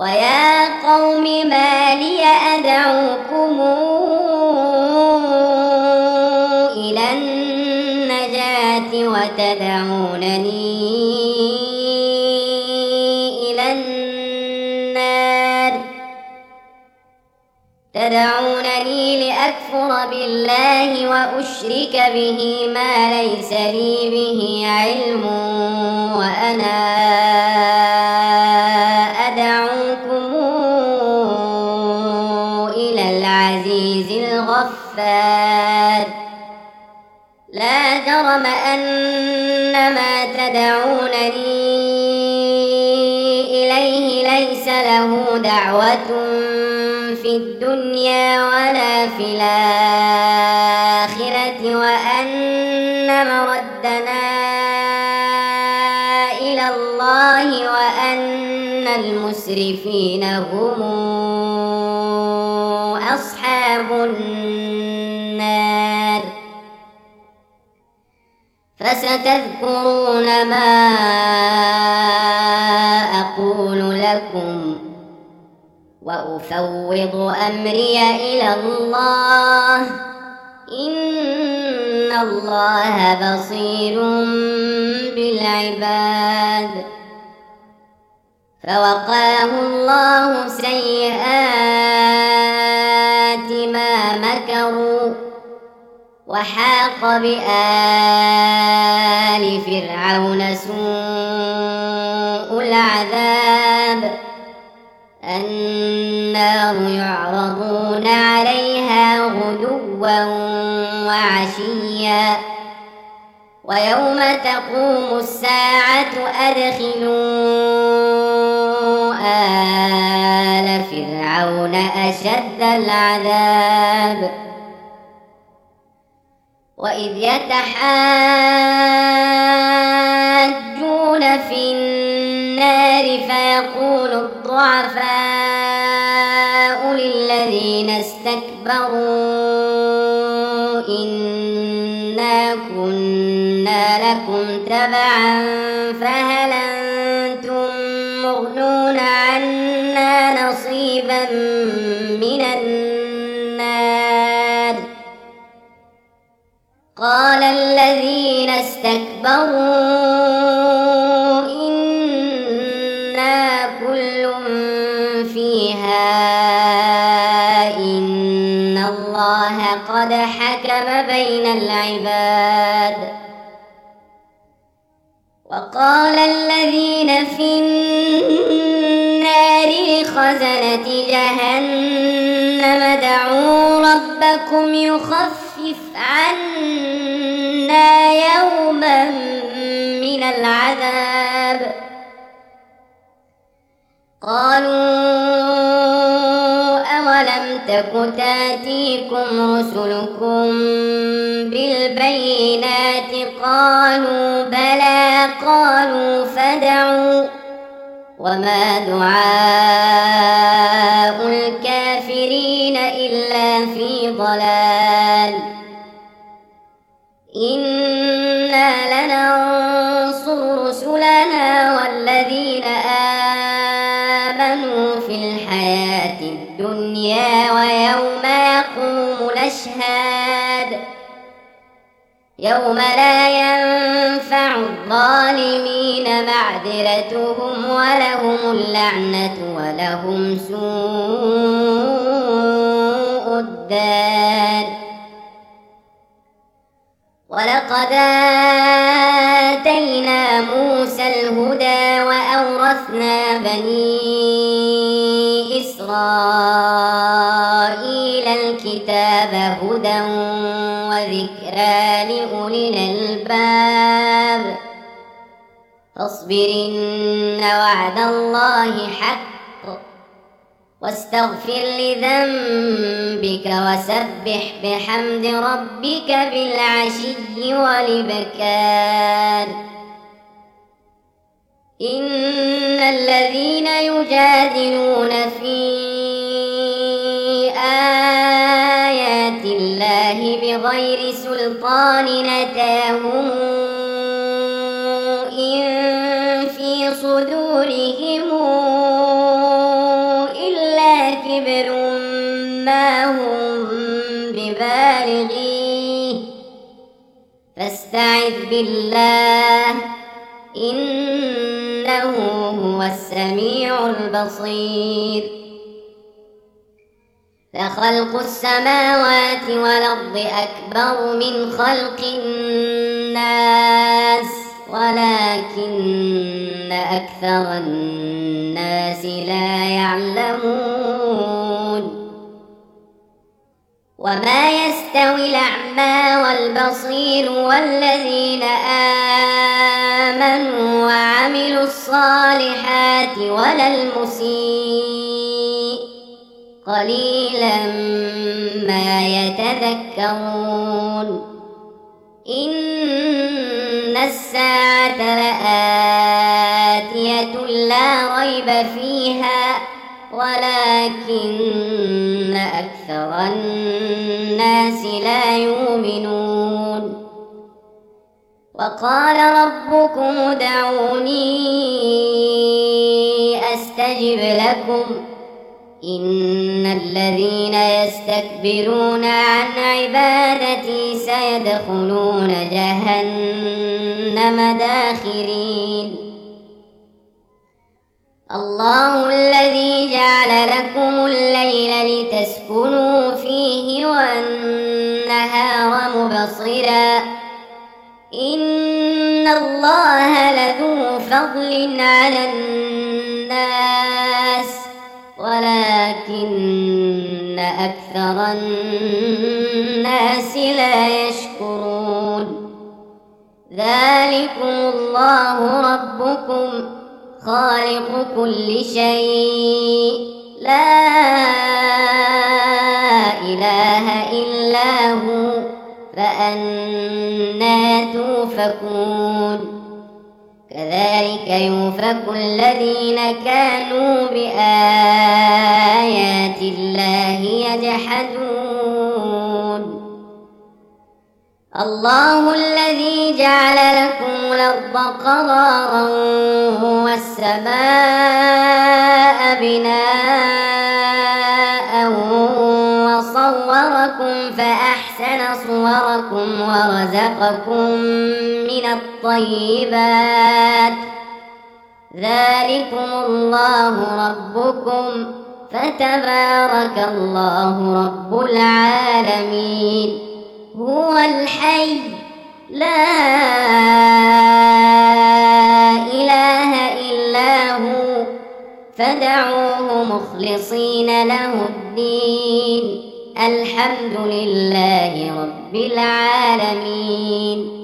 ويا قوم ما لي أدعوكم إلى النجاة وتدعونني إلى النار تدعونني لأكفر بالله وأشرك به ما ليس لي به علم وأنا أدعوكم إلى العزيز الغفار لا جرم أن ما تدعونني إليه ليس له دعوة في الدنيا ولا في الآخرة وأن مردنا إلى الله وأن المسرفين هم أصحاب النار فستذكرون ما أقول لكم وأفوض أمري إلى الله إن الله بصير بالعباد فوقاه الله سيئات ما مكروا وحاق بآل فرعون سوء العذاب النار يعرضون عليها غدوا وعشيا ويوم تقوم الساعة أدخلوا آل فرعون أشد العذاب وإذ يتحاجون في النار فيقول الضعفاء للذين استكبروا إنا كنا لكم تبعا فهل أنتم مغنون عنا نصيبا من النار قال الذين استكبروا إنا كل فيها إن الله قد حكم بين العباد وقال الذين في النار لخزنة جهنم ادعوا ربكم يخفف عنا يوما من العذاب قالوا أولم تك تاتيكم رسلكم بالبينات قالوا بلى قالوا فادعوا وما دعاء الكافرين إلا في ضلال إنا لننصر رسلنا والذين آمنوا في الحياة الدنيا ويوم يقوم الأشهاد يوم لا ينفع الظالمين معذرتهم ولهم اللعنة ولهم سوء الدار ولقد آتينا موسى الهدى وأورثنا بني إسرائيل الكتاب هدى وذكرى لأولي الألباب فاصبر إن وعد الله حق واستغفر لذنبك وسبح بحمد ربك بالعشي والإبكار إن الذين يجادلون في آيات الله بغير سلطان أتاهم إن في صدورهم فاستعذ بالله إنه هو السميع البصير. فخلق السماوات والأرض أكبر من خلق الناس ولكن أكثر الناس لا يعلمون. وما يستوي الأعمى والبصير والذين آمنوا وعملوا الصالحات ولا المسيء قليلا ما يتذكرون. إن الساعة لآتية لا ريب فيها ولكن أكثر الناس لا يؤمنون. وقال ربكم ادعوني أستجب لكم إن الذين يستكبرون عن عبادتي سيدخلون جهنم داخرين. الله الذي جعل لكم الليل لتسكنوا فيه والنهار مبصرا إن الله لذو فضل على الناس ولكن أكثر الناس لا يشكرون. ذلكم الله ربكم خالق كل شيء لا إله إلا هو فأنى توفكون. كذلك يؤفك الذين كانوا بآيات الله يجحدون. الله الذي جعل لكم الأرض قرارا والسماء بناء وصوركم فأحسن صوركم ورزقكم من الطيبات ذلكم الله ربكم فتبارك الله رب العالمين. هو الحي لا إله إلا هو فادعوه مخلصين له الدين الحمد لله رب العالمين.